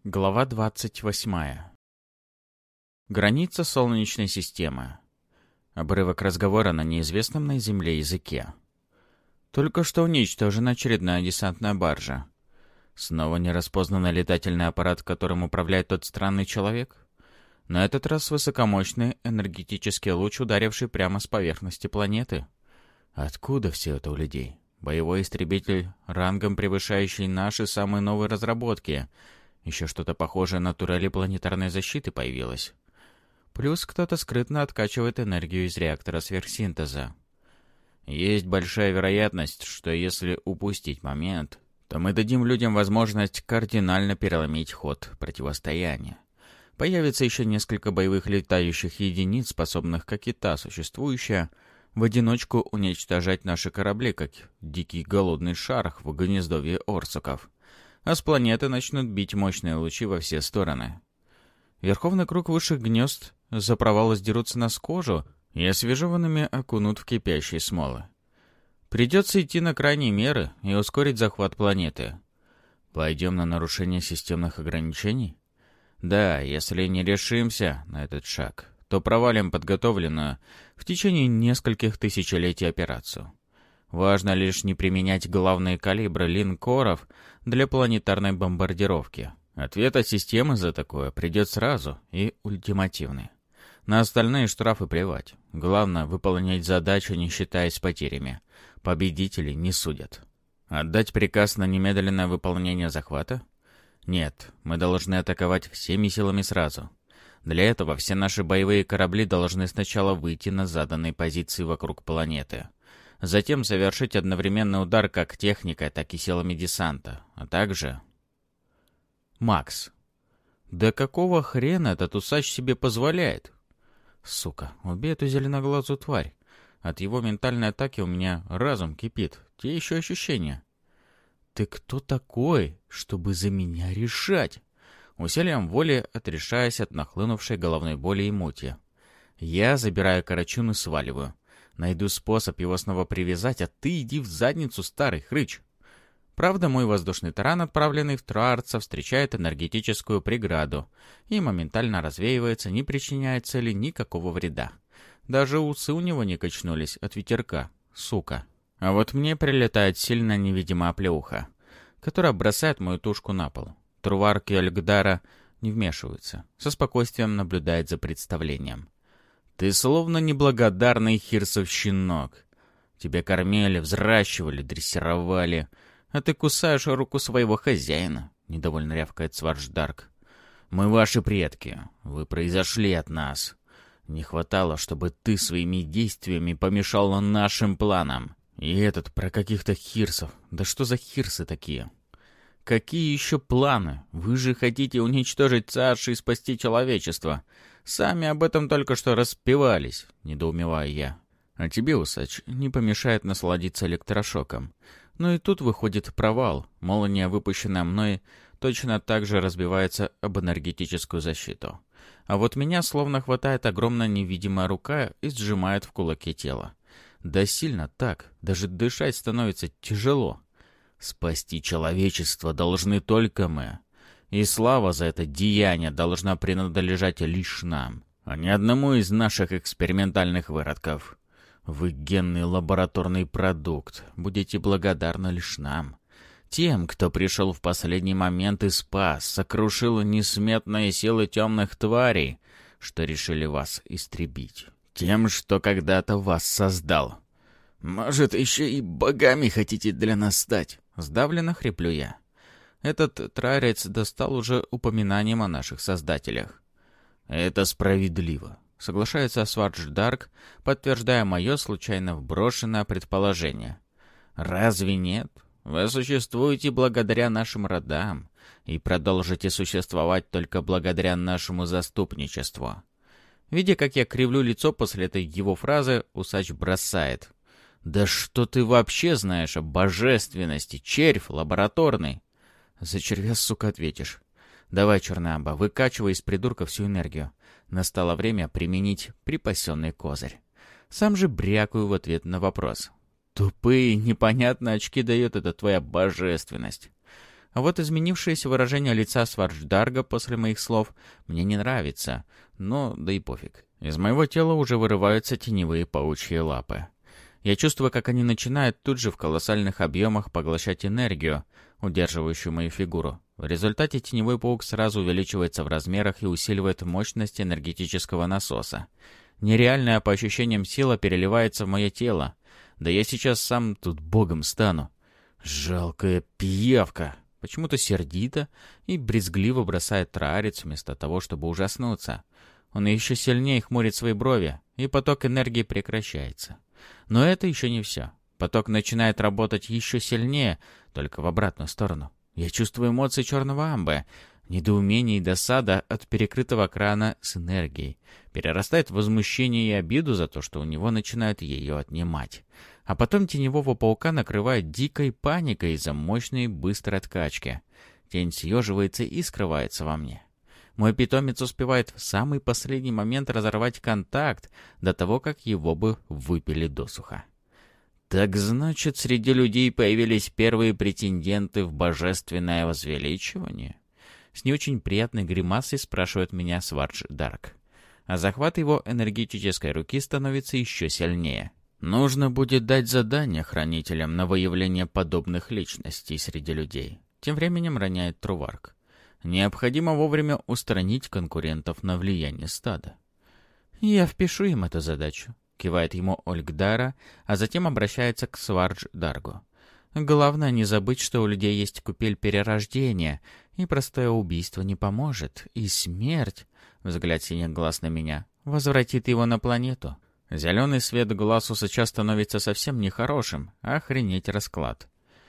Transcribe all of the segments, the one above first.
Глава 28. Граница Солнечной системы. Обрывок разговора на неизвестном на Земле языке. Только что уничтожена очередная десантная баржа. Снова нераспознанный летательный аппарат, которым управляет тот странный человек. На этот раз высокомощный энергетический луч, ударивший прямо с поверхности планеты. Откуда все это у людей? Боевой истребитель, рангом превышающий наши самые новые разработки. Еще что-то похожее на турели планетарной защиты появилось. Плюс кто-то скрытно откачивает энергию из реактора сверхсинтеза. Есть большая вероятность, что если упустить момент, то мы дадим людям возможность кардинально переломить ход противостояния. Появится еще несколько боевых летающих единиц, способных, как и та существующая, в одиночку уничтожать наши корабли, как дикий голодный шарх в гнездовье орсуков. А с планеты начнут бить мощные лучи во все стороны. Верховный круг высших гнезд за провалы сдерутся нас кожу и освежеванными окунут в кипящие смолы. Придется идти на крайние меры и ускорить захват планеты. Пойдем на нарушение системных ограничений? Да, если не решимся на этот шаг, то провалим подготовленную в течение нескольких тысячелетий операцию. Важно лишь не применять главные калибры линкоров для планетарной бомбардировки. Ответ от системы за такое придет сразу и ультимативный. На остальные штрафы плевать. Главное — выполнять задачу, не считаясь потерями. Победители не судят. Отдать приказ на немедленное выполнение захвата? Нет, мы должны атаковать всеми силами сразу. Для этого все наши боевые корабли должны сначала выйти на заданные позиции вокруг планеты. Затем совершить одновременный удар как техникой, так и силами десанта, а также... Макс. Да какого хрена этот усач себе позволяет? Сука, убей эту зеленоглазую тварь. От его ментальной атаки у меня разум кипит. Те еще ощущения. Ты кто такой, чтобы за меня решать? Усилием воли отрешаясь от нахлынувшей головной боли и мути. Я забираю Карачун и сваливаю. Найду способ его снова привязать, а ты иди в задницу, старый хрыч. Правда, мой воздушный таран, отправленный в Троарца, встречает энергетическую преграду и моментально развеивается, не причиняя цели никакого вреда. Даже усы у него не качнулись от ветерка, сука. А вот мне прилетает сильно невидимая оплеуха, которая бросает мою тушку на пол. Труварки Альгдара не вмешиваются, со спокойствием наблюдает за представлением. Ты словно неблагодарный хирсов щенок. Тебя кормили, взращивали, дрессировали, а ты кусаешь руку своего хозяина, — недовольно рявкает Сварждарк. Мы ваши предки, вы произошли от нас. Не хватало, чтобы ты своими действиями помешал нашим планам. И этот про каких-то хирсов. Да что за хирсы такие? Какие еще планы? Вы же хотите уничтожить царши и спасти человечество. Сами об этом только что распевались, недоумеваю я. А тебе, усач, не помешает насладиться электрошоком. Но и тут выходит провал. Молния, выпущенная мной, точно так же разбивается об энергетическую защиту. А вот меня словно хватает огромная невидимая рука и сжимает в кулаке тело. Да сильно так, даже дышать становится тяжело. Спасти человечество должны только мы. И слава за это деяние должна принадлежать лишь нам, а не одному из наших экспериментальных выродков. Вы генный лабораторный продукт, будете благодарны лишь нам. Тем, кто пришел в последний момент и спас, сокрушил несметные силы темных тварей, что решили вас истребить. Тем, что когда-то вас создал. Может, еще и богами хотите для нас стать? Сдавленно хриплю я. Этот трарец достал уже упоминанием о наших создателях. Это справедливо, соглашается Сварждарк, подтверждая мое случайно вброшенное предположение. Разве нет? Вы существуете благодаря нашим родам и продолжите существовать только благодаря нашему заступничеству. Видя, как я кривлю лицо после этой его фразы, усач бросает. «Да что ты вообще знаешь о божественности, червь лабораторный?» «За червя, сука, ответишь. Давай, черная амба, выкачивай из придурка всю энергию. Настало время применить припасенный козырь». Сам же брякаю в ответ на вопрос. «Тупые, непонятные очки дает эта твоя божественность. А вот изменившееся выражение лица Свардждарга после моих слов мне не нравится, но да и пофиг. Из моего тела уже вырываются теневые паучьи лапы. Я чувствую, как они начинают тут же в колоссальных объемах поглощать энергию, удерживающую мою фигуру. В результате теневой паук сразу увеличивается в размерах и усиливает мощность энергетического насоса. Нереальная по ощущениям сила переливается в мое тело. Да я сейчас сам тут богом стану. Жалкая пиявка. Почему-то сердито и брезгливо бросает Траарец вместо того, чтобы ужаснуться. Он еще сильнее хмурит свои брови, и поток энергии прекращается. Но это еще не все. Поток начинает работать еще сильнее, только в обратную сторону. Я чувствую эмоции черного амбы, недоумение и досада от перекрытого крана с энергией. Перерастает в возмущение и обиду за то, что у него начинают ее отнимать. А потом теневого паука накрывает дикой паникой из-за мощной быстрой откачки. Тень съеживается и скрывается во мне. Мой питомец успевает в самый последний момент разорвать контакт до того, как его бы выпили досуха. Так значит, среди людей появились первые претенденты в божественное возвеличивание? С не очень приятной гримасой спрашивает меня Свардждарг. А захват его энергетической руки становится еще сильнее. Нужно будет дать задание хранителям на выявление подобных личностей среди людей. Тем временем роняет Труварг. Необходимо вовремя устранить конкурентов на влияние стада. «Я впишу им эту задачу», — кивает ему Ольгдара, а затем обращается к Свардждаргу. «Главное не забыть, что у людей есть купель перерождения, и простое убийство не поможет, и смерть, взгляд синих глаз на меня, возвратит его на планету». Зеленый свет глаз усача становится совсем нехорошим, охренеть расклад.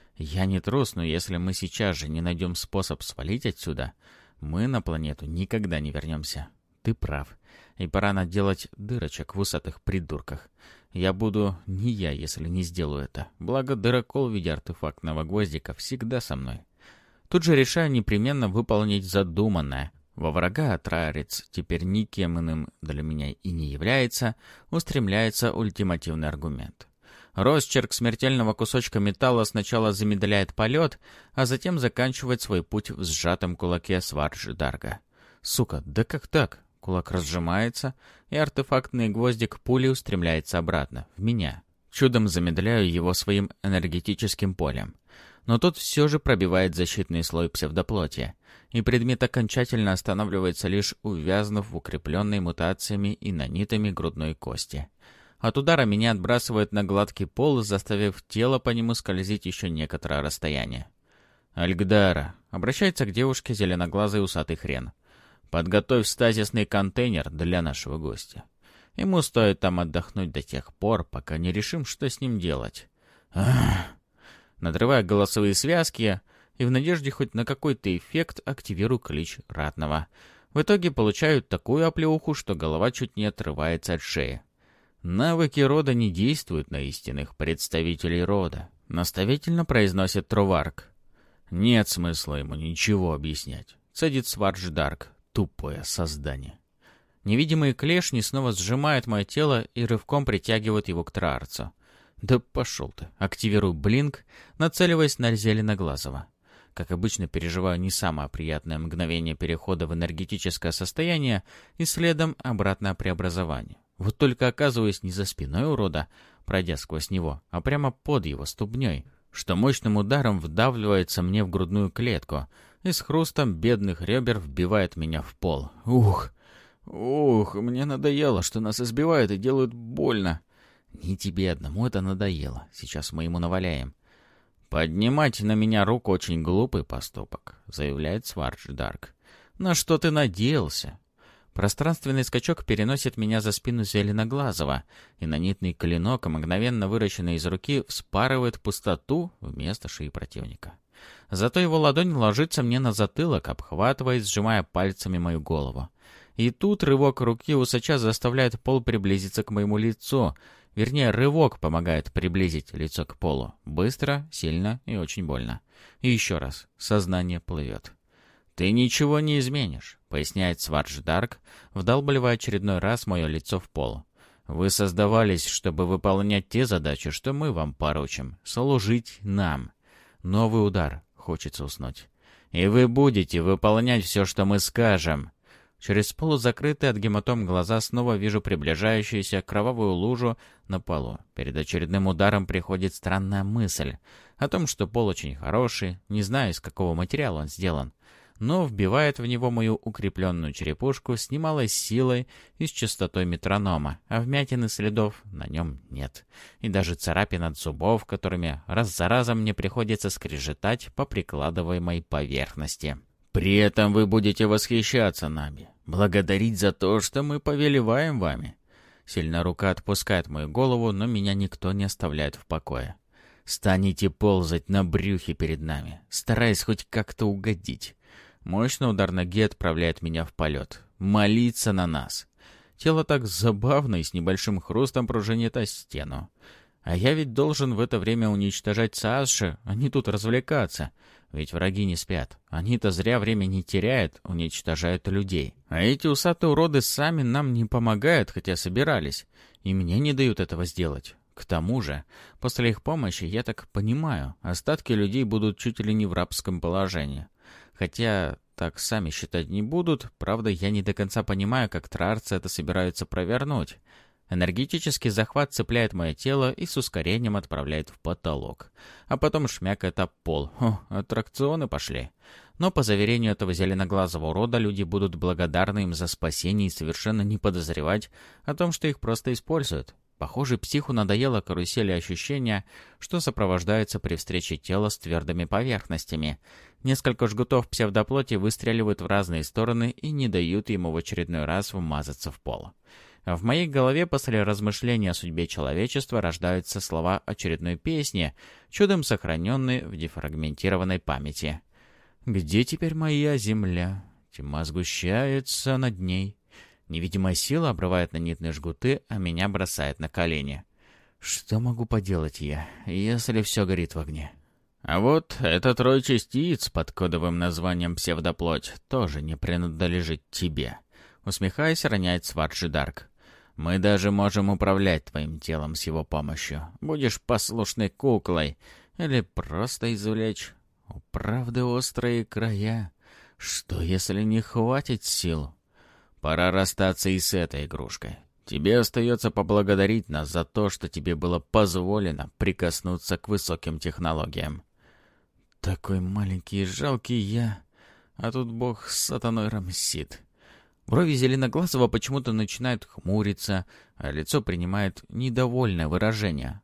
Я не трус, но если мы сейчас же не найдем способ свалить отсюда, мы на планету никогда не вернемся. Ты прав. И пора наделать дырочек в усатых придурках. Я буду не я, если не сделаю это. Благо, дырокол в виде артефактного гвоздика всегда со мной. Тут же решаю непременно выполнить задуманное. Во врага Траарец теперь никем иным для меня и не является, устремляется ультимативный аргумент. Росчерк смертельного кусочка металла сначала замедляет полет, а затем заканчивает свой путь в сжатом кулаке Свардждарга. Сука, да как так? Кулак разжимается, и артефактный гвоздик пули устремляется обратно, в меня. Чудом замедляю его своим энергетическим полем. Но тот все же пробивает защитный слой псевдоплоти, и предмет окончательно останавливается, лишь увязнув в укрепленной мутациями и нанитами грудной кости. От удара меня отбрасывает на гладкий пол, заставив тело по нему скользить еще некоторое расстояние. «Альгдара», — обращается к девушке зеленоглазый усатый хрен, — «подготовь стазисный контейнер для нашего гостя. Ему стоит там отдохнуть до тех пор, пока не решим, что с ним делать». Ах! Надрывая голосовые связки и в надежде хоть на какой-то эффект активирую клич ратного. В итоге получаю такую оплеуху, что голова чуть не отрывается от шеи. «Навыки рода не действуют на истинных представителей рода», — наставительно произносит Труварг. «Нет смысла ему ничего объяснять», — цедит Свардждарг, тупое создание. Невидимые клешни снова сжимают мое тело и рывком притягивают его к Траарцу. «Да пошел ты!» Активирую блинк, нацеливаясь на Зеленоглазого. Как обычно, переживаю не самое приятное мгновение перехода в энергетическое состояние и следом обратное преобразование. Вот только оказываюсь не за спиной урода, пройдя сквозь него, а прямо под его ступней, что мощным ударом вдавливается мне в грудную клетку и с хрустом бедных ребер вбивает меня в пол. Ух, мне надоело, что нас избивают и делают больно. Не тебе одному это надоело, сейчас мы ему наваляем. «Поднимать на меня руку очень глупый поступок», — заявляет Свардждарг. «На что ты надеялся?» Пространственный скачок переносит меня за спину Зеленоглазого, и нанитный клинок, мгновенно выращенный из руки, вспарывает пустоту вместо шеи противника. Зато его ладонь ложится мне на затылок, обхватывая и сжимая пальцами мою голову. И тут рывок руки усача заставляет пол приблизиться к моему лицу. Вернее, рывок помогает приблизить лицо к полу. Быстро, сильно и очень больно. И еще раз. Сознание плывет. «Ты ничего не изменишь», — поясняет Свардждарг, вдалбливая очередной раз мое лицо в пол. «Вы создавались, чтобы выполнять те задачи, что мы вам поручим. Служить нам». Новый удар. Хочется уснуть. И вы будете выполнять все, что мы скажем. Через полузакрытые от гематом глаза снова вижу приближающуюся кровавую лужу на полу. Перед очередным ударом приходит странная мысль о том, что пол очень хороший, не знаю, из какого материала он сделан, но вбивает в него мою укрепленную черепушку с немалой силой и с частотой метронома, а вмятин и следов на нем нет. И даже царапин от зубов, которыми раз за разом мне приходится скрежетать по прикладываемой поверхности. При этом вы будете восхищаться нами, благодарить за то, что мы повелеваем вами. Сильная рука отпускает мою голову, но меня никто не оставляет в покое. Станете ползать на брюхе перед нами, стараясь хоть как-то угодить. Мощный удар ноги отправляет меня в полет. Молиться на нас. Тело так забавно и с небольшим хрустом пружинит о стену. А я ведь должен в это время уничтожать Сааши, а не тут развлекаться. Ведь враги не спят. Они-то зря время не теряют, уничтожают людей. А эти усатые уроды сами нам не помогают, хотя собирались. И мне не дают этого сделать. К тому же, после их помощи, я так понимаю, остатки людей будут чуть ли не в рабском положении. Хотя так сами считать не будут, правда, я не до конца понимаю, как траарцы это собираются провернуть. Энергетический захват цепляет мое тело и с ускорением отправляет в потолок. А потом шмякает об пол. Аттракционы пошли. Но по заверению этого зеленоглазого урода, люди будут благодарны им за спасение и совершенно не подозревать о том, что их просто используют. Похоже, психу надоело карусели ощущения, что сопровождается при встрече тела с твердыми поверхностями. Несколько жгутов псевдоплоти выстреливают в разные стороны и не дают ему в очередной раз вмазаться в пол. В моей голове после размышления о судьбе человечества рождаются слова очередной песни, чудом сохраненные в дефрагментированной памяти. «Где теперь моя земля? Тьма сгущается над ней». Невидимая сила обрывает на нитные жгуты, а меня бросает на колени. Что могу поделать я, если все горит в огне? А вот этот рой частиц под кодовым названием «Псевдоплоть» тоже не принадлежит тебе. Усмехаясь, роняет Сварджи Дарк. Мы даже можем управлять твоим телом с его помощью. Будешь послушной куклой. Или просто извлечь. У правды острые края. Что, если не хватит сил? Пора расстаться и с этой игрушкой. Тебе остается поблагодарить нас за то, что тебе было позволено прикоснуться к высоким технологиям. Такой маленький и жалкий я, а тут бог с сатаной рамсит. Брови Зеленоглазого почему-то начинают хмуриться, а лицо принимает недовольное выражение.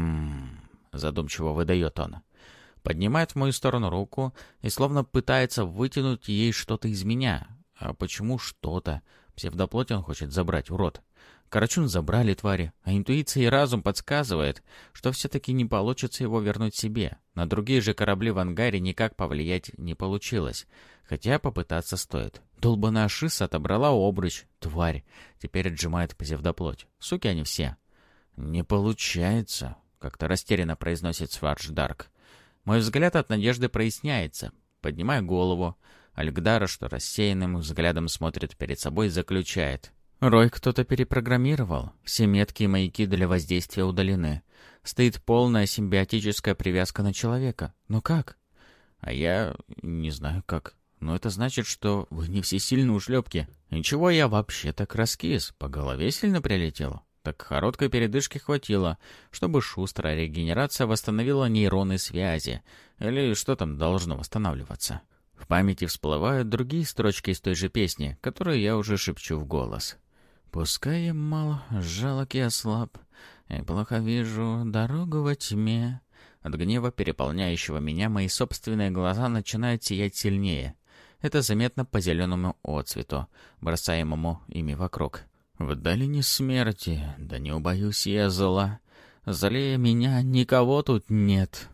Задумчиво выдает он. Поднимает в мою сторону руку и словно пытается вытянуть ей что-то из меня. А почему что-то? Псевдоплоть он хочет забрать, урод. Карачун забрали твари, а интуиция и разум подсказывает, что все-таки не получится его вернуть себе. На другие же корабли в ангаре никак повлиять не получилось, хотя попытаться стоит. Долбаная Шиса отобрала обруч, тварь, теперь отжимает псевдоплоть. Суки они все. «Не получается», — как-то растерянно произносит Свардж Дарк. Мой взгляд от надежды проясняется. Поднимаю голову. Альгдара, что рассеянным взглядом смотрит перед собой, заключает. Рой кто-то перепрограммировал. Все метки и маяки для воздействия удалены. Стоит полная симбиотическая привязка на человека. Но как? А я не знаю как. Но это значит, что вы не всесильны ушлепки. Ничего, я вообще так раскис. По голове сильно прилетело. Так короткой передышки хватило, чтобы шустрая регенерация восстановила нейронные связи. Или что там должно восстанавливаться. В памяти всплывают другие строчки из той же песни, которую я уже шепчу в голос. «Пускай я мал, жалок я слаб, и плохо вижу дорогу во тьме». От гнева, переполняющего меня, мои собственные глаза начинают сиять сильнее. Это заметно по зеленому отцвету, бросаемому ими вокруг. «В долине смерти, да не убоюсь я зла. Злее меня никого тут нет».